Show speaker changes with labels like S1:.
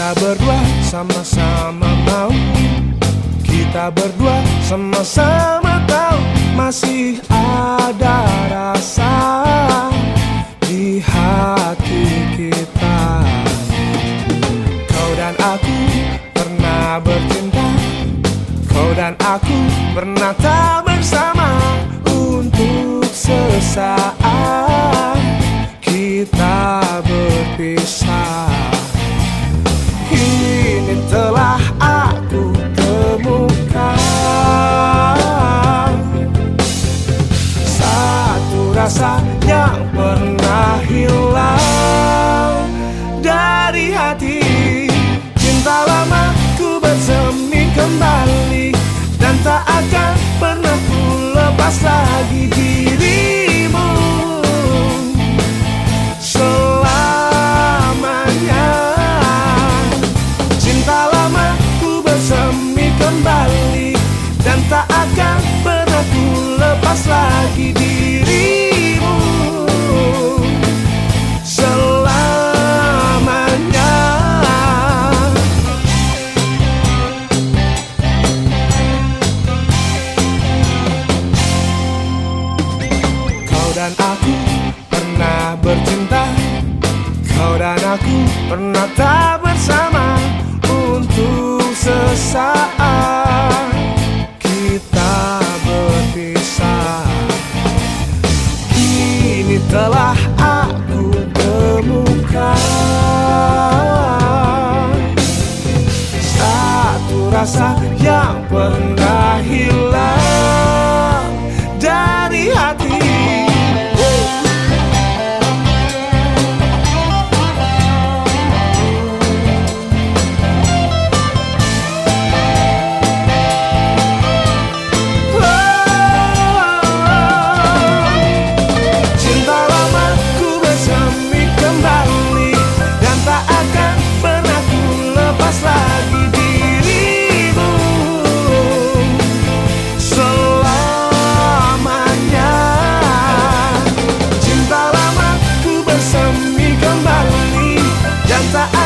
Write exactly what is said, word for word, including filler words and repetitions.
S1: Kita berdua sama-sama mau, kita berdua sama-sama tahu masih ada rasa di hati kita. Kau dan aku pernah bercinta, kau dan aku pernah tak bersama. Untuk sesaat kita berpisah. Kini telah aku temukan satu rasa yang pernah hilang dari hati. Cinta lama ku bersemi kembali, dan tak akan pernah ku lepas lagi dirimu selamanya. Cinta lama ku bersemi kembali, dan tak akan pernah ku lepas lagi dirimu selamanya. Kau dan aku pernah bercinta, kau dan aku pernah tak bersama. Untuk sesaat kita berpisah. Kini telah aku temukan satu rasa yang pernah hilang dari hati. Tak